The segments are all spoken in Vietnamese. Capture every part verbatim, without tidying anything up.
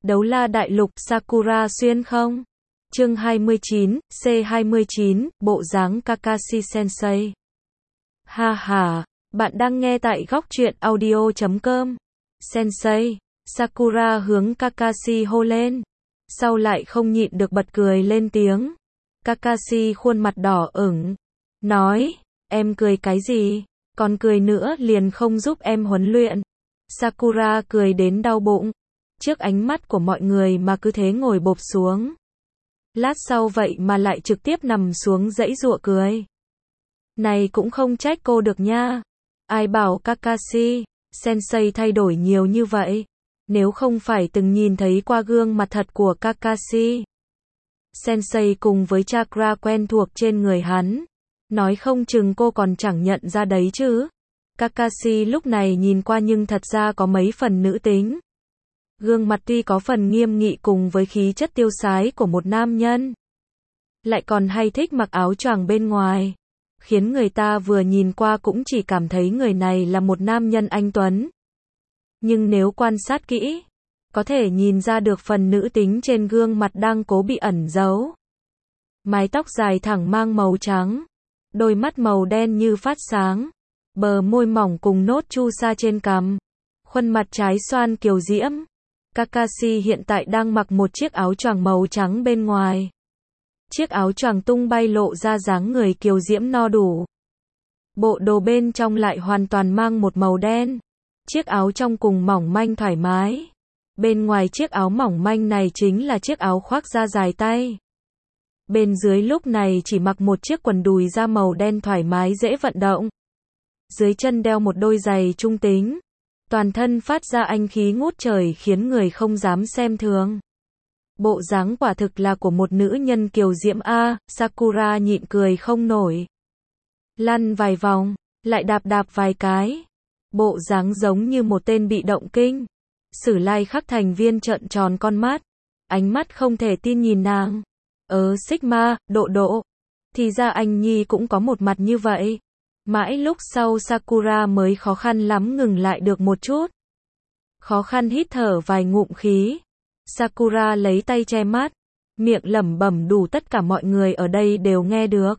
Đấu la đại lục Sakura xuyên không? Chương hai mươi chín, C hai mươi chín, bộ dáng Kakashi Sensei. Ha ha, bạn đang nghe tại góc truyện audio chấm com. Sensei, Sakura hướng Kakashi hô lên. Sau lại không nhịn được bật cười lên tiếng. Kakashi khuôn mặt đỏ ửng. Nói, em cười cái gì? Còn cười nữa liền không giúp em huấn luyện. Sakura cười đến đau bụng. Trước ánh mắt của mọi người mà cứ thế ngồi bộp xuống. Lát sau vậy mà lại trực tiếp nằm xuống giãy giụa cười. Này cũng không trách cô được nha. Ai bảo Kakashi Sensei thay đổi nhiều như vậy. Nếu không phải từng nhìn thấy qua gương mặt thật của Kakashi Sensei cùng với chakra quen thuộc trên người hắn, nói không chừng cô còn chẳng nhận ra đấy chứ. Kakashi lúc này nhìn qua nhưng thật ra có mấy phần nữ tính. Gương mặt tuy có phần nghiêm nghị cùng với khí chất tiêu sái của một nam nhân, lại còn hay thích mặc áo choàng bên ngoài, khiến người ta vừa nhìn qua cũng chỉ cảm thấy người này là một nam nhân anh tuấn. Nhưng nếu quan sát kỹ, có thể nhìn ra được phần nữ tính trên gương mặt đang cố bị ẩn giấu. Mái tóc dài thẳng mang màu trắng, đôi mắt màu đen như phát sáng, bờ môi mỏng cùng nốt chu sa trên cằm, khuôn mặt trái xoan kiều diễm. Kakashi hiện tại đang mặc một chiếc áo choàng màu trắng bên ngoài. Chiếc áo choàng tung bay lộ ra dáng người kiều diễm no đủ. Bộ đồ bên trong lại hoàn toàn mang một màu đen. Chiếc áo trong cùng mỏng manh thoải mái. Bên ngoài chiếc áo mỏng manh này chính là chiếc áo khoác da dài tay. Bên dưới lúc này chỉ mặc một chiếc quần đùi da màu đen thoải mái dễ vận động. Dưới chân đeo một đôi giày trung tính. Toàn thân phát ra anh khí ngút trời khiến người không dám xem thường. Bộ dáng quả thực là của một nữ nhân kiều diễm a. Sakura nhịn cười không nổi. Lăn vài vòng, lại đạp đạp vài cái. Bộ dáng giống như một tên bị động kinh. Sử Lai Khắc thành viên trợn tròn con mắt, ánh mắt không thể tin nhìn nàng. Ờ Sigma, độ độ. Thì ra anh Nhi cũng có một mặt như vậy. Mãi lúc sau Sakura mới khó khăn lắm ngừng lại được một chút. Khó khăn hít thở vài ngụm khí. Sakura lấy tay che mắt, miệng lẩm bẩm đủ tất cả mọi người ở đây đều nghe được.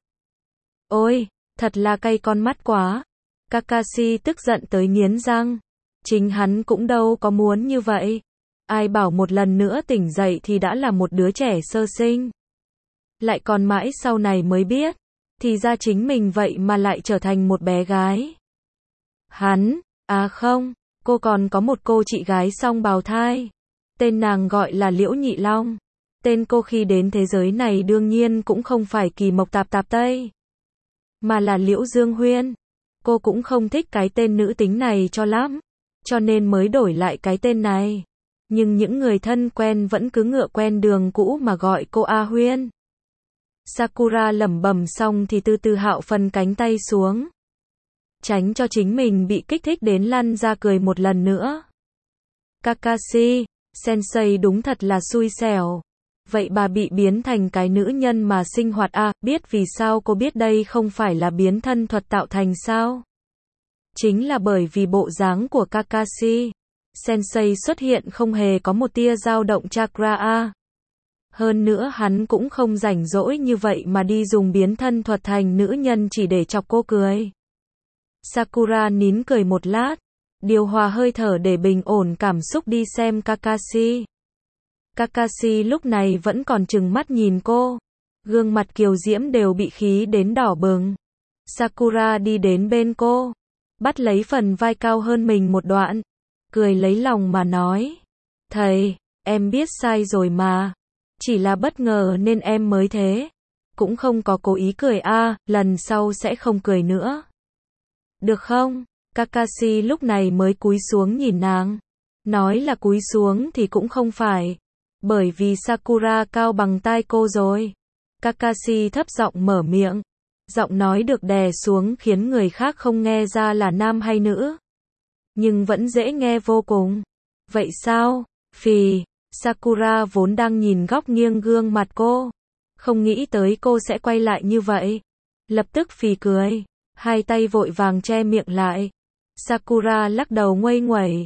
Ôi, thật là cay con mắt quá. Kakashi tức giận tới nghiến răng. Chính hắn cũng đâu có muốn như vậy. Ai bảo một lần nữa tỉnh dậy thì đã là một đứa trẻ sơ sinh. Lại còn mãi sau này mới biết. Thì ra chính mình vậy mà lại trở thành một bé gái. Hắn, à không, cô còn có một cô chị gái song bào thai. Tên nàng gọi là Liễu Nhị Long. Tên cô khi đến thế giới này đương nhiên cũng không phải Kỳ Mộc Tạp Tạp Tây, mà là Liễu Dương Huyên. Cô cũng không thích cái tên nữ tính này cho lắm, cho nên mới đổi lại cái tên này. Nhưng những người thân quen vẫn cứ ngựa quen đường cũ mà gọi cô A Huyên. Sakura lẩm bẩm xong thì từ từ hạo phần cánh tay xuống, tránh cho chính mình bị kích thích đến lăn ra cười một lần nữa. Kakashi Sensei đúng thật là xui xẻo. Vậy bà bị biến thành cái nữ nhân mà sinh hoạt à, biết vì sao cô biết đây không phải là biến thân thuật tạo thành sao? Chính là bởi vì bộ dáng của Kakashi Sensei xuất hiện không hề có một tia dao động chakra a. Hơn nữa hắn cũng không rảnh rỗi như vậy mà đi dùng biến thân thuật thành nữ nhân chỉ để chọc cô cười. Sakura nín cười một lát, điều hòa hơi thở để bình ổn cảm xúc đi xem Kakashi. Kakashi lúc này vẫn còn trừng mắt nhìn cô, gương mặt kiều diễm đều bị khí đến đỏ bừng. Sakura đi đến bên cô, bắt lấy phần vai cao hơn mình một đoạn, cười lấy lòng mà nói. Thầy, em biết sai rồi mà. Chỉ là bất ngờ nên em mới thế. Cũng không có cố ý cười a, à, lần sau sẽ không cười nữa. Được không? Kakashi lúc này mới cúi xuống nhìn nàng. Nói là cúi xuống thì cũng không phải, bởi vì Sakura cao bằng tai cô rồi. Kakashi thấp giọng mở miệng. Giọng nói được đè xuống khiến người khác không nghe ra là nam hay nữ, nhưng vẫn dễ nghe vô cùng. Vậy sao? Phì. Sakura vốn đang nhìn góc nghiêng gương mặt cô, không nghĩ tới cô sẽ quay lại như vậy. Lập tức phì cười, hai tay vội vàng che miệng lại. Sakura lắc đầu nguây nguẩy.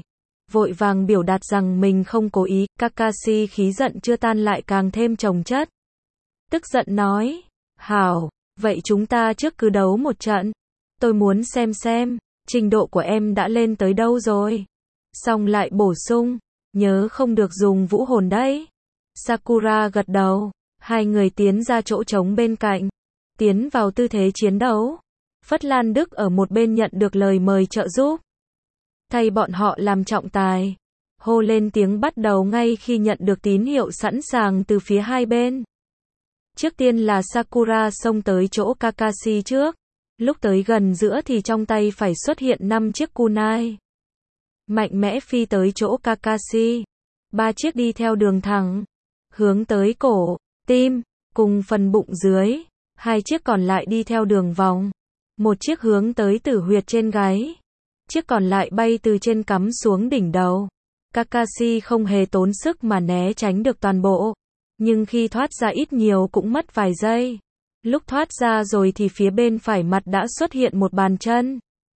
vội vàng biểu đạt rằng mình không cố ý, Kakashi khí giận chưa tan lại càng thêm chồng chất. Tức giận nói, hảo, vậy chúng ta trước cứ đấu một trận. Tôi muốn xem xem, trình độ của em đã lên tới đâu rồi. Xong lại bổ sung, nhớ không được dùng vũ hồn đấy. Sakura gật đầu, hai người tiến ra chỗ trống bên cạnh, tiến vào tư thế chiến đấu. Phất Lan Đức ở một bên nhận được lời mời trợ giúp. Thay bọn họ làm trọng tài, hô lên tiếng bắt đầu ngay khi nhận được tín hiệu sẵn sàng từ phía hai bên. Trước tiên là Sakura xông tới chỗ Kakashi trước. Lúc tới gần giữa thì trong tay phải xuất hiện năm chiếc kunai. Mạnh mẽ phi tới chỗ Kakashi. Ba chiếc đi theo đường thẳng, hướng tới cổ, tim, cùng phần bụng dưới. Hai chiếc còn lại đi theo đường vòng. Một chiếc hướng tới tử huyệt trên gáy. Chiếc còn lại bay từ trên cắm xuống đỉnh đầu. Kakashi không hề tốn sức mà né tránh được toàn bộ. Nhưng khi thoát ra ít nhiều cũng mất vài giây. Lúc thoát ra rồi thì phía bên phải mặt đã xuất hiện một bàn chân.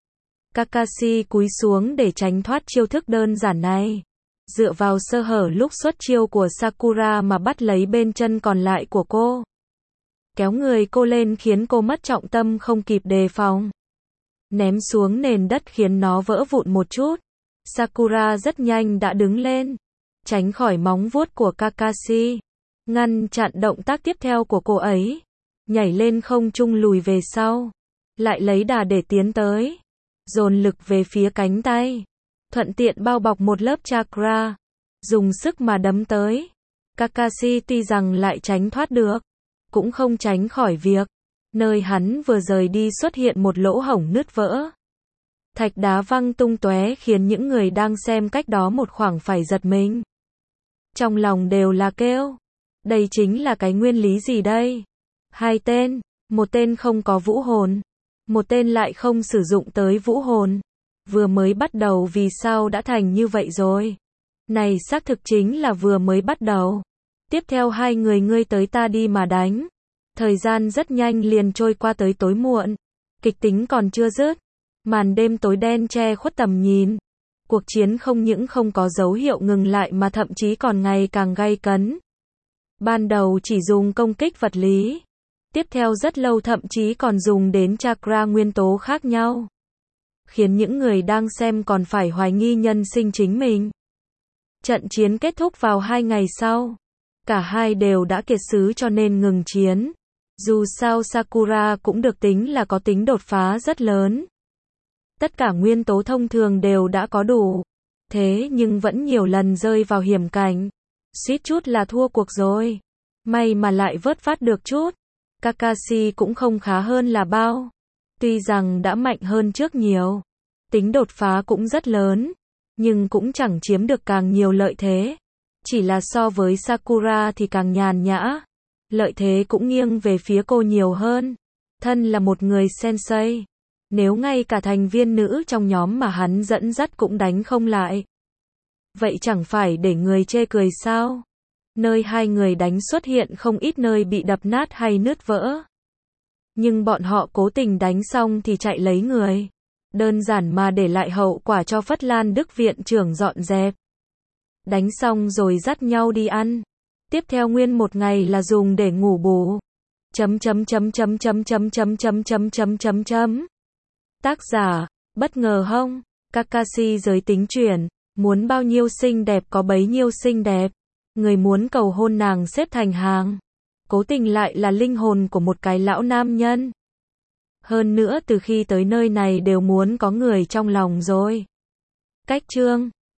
Kakashi cúi xuống để tránh thoát chiêu thức đơn giản này. Dựa vào sơ hở lúc xuất chiêu của Sakura mà bắt lấy bên chân còn lại của cô. Kéo người cô lên khiến cô mất trọng tâm không kịp đề phòng. Ném xuống nền đất khiến nó vỡ vụn một chút. Sakura rất nhanh đã đứng lên, tránh khỏi móng vuốt của Kakashi, ngăn chặn động tác tiếp theo của cô ấy. Nhảy lên không trung lùi về sau, lại lấy đà để tiến tới, dồn lực về phía cánh tay, thuận tiện bao bọc một lớp chakra, dùng sức mà đấm tới. Kakashi tuy rằng lại tránh thoát được, cũng không tránh khỏi việc nơi hắn vừa rời đi xuất hiện một lỗ hổng nứt vỡ. Thạch đá văng tung tóe khiến những người đang xem cách đó một khoảng phải giật mình. Trong lòng đều là kêu, đây chính là cái nguyên lý gì đây? Hai tên, một tên không có vũ hồn, một tên lại không sử dụng tới vũ hồn. Vừa mới bắt đầu vì sao đã thành như vậy rồi? Này xác thực chính là vừa mới bắt đầu. Tiếp theo hai người ngươi tới ta đi mà đánh. Thời gian rất nhanh liền trôi qua tới tối muộn. Kịch tính còn chưa dứt. Màn đêm tối đen che khuất tầm nhìn. Cuộc chiến không những không có dấu hiệu ngừng lại mà thậm chí còn ngày càng gay cấn. Ban đầu chỉ dùng công kích vật lý. Tiếp theo rất lâu thậm chí còn dùng đến chakra nguyên tố khác nhau. Khiến những người đang xem còn phải hoài nghi nhân sinh chính mình. Trận chiến kết thúc vào hai ngày sau. Cả hai đều đã kiệt sức cho nên ngừng chiến. Dù sao Sakura cũng được tính là có tính đột phá rất lớn. Tất cả nguyên tố thông thường đều đã có đủ. Thế nhưng vẫn nhiều lần rơi vào hiểm cảnh. Suýt chút là thua cuộc rồi. May mà lại vớt vát được chút. Kakashi cũng không khá hơn là bao. Tuy rằng đã mạnh hơn trước nhiều. Tính đột phá cũng rất lớn. Nhưng cũng chẳng chiếm được càng nhiều lợi thế. Chỉ là so với Sakura thì càng nhàn nhã. Lợi thế cũng nghiêng về phía cô nhiều hơn. Thân là một người sensei. Nếu ngay cả thành viên nữ trong nhóm mà hắn dẫn dắt cũng đánh không lại. Vậy chẳng phải để người chê cười sao? Nơi hai người đánh xuất hiện không ít nơi bị đập nát hay nứt vỡ. Nhưng bọn họ cố tình đánh xong thì chạy lấy người. Đơn giản mà để lại hậu quả cho Phất Lan Đức viện trưởng dọn dẹp. Đánh xong rồi dắt nhau đi ăn. Tiếp theo nguyên một ngày là dùng để ngủ bù. Chấm chấm chấm chấm chấm chấm chấm chấm chấm chấm chấm chấm. Tác giả, bất ngờ hông? Kakashi giới tính chuyển, muốn bao nhiêu xinh đẹp có bấy nhiêu xinh đẹp. Người muốn cầu hôn nàng xếp thành hàng. Cố tình lại là linh hồn của một cái lão nam nhân. Hơn nữa từ khi tới nơi này đều muốn có người trong lòng rồi. Cách chương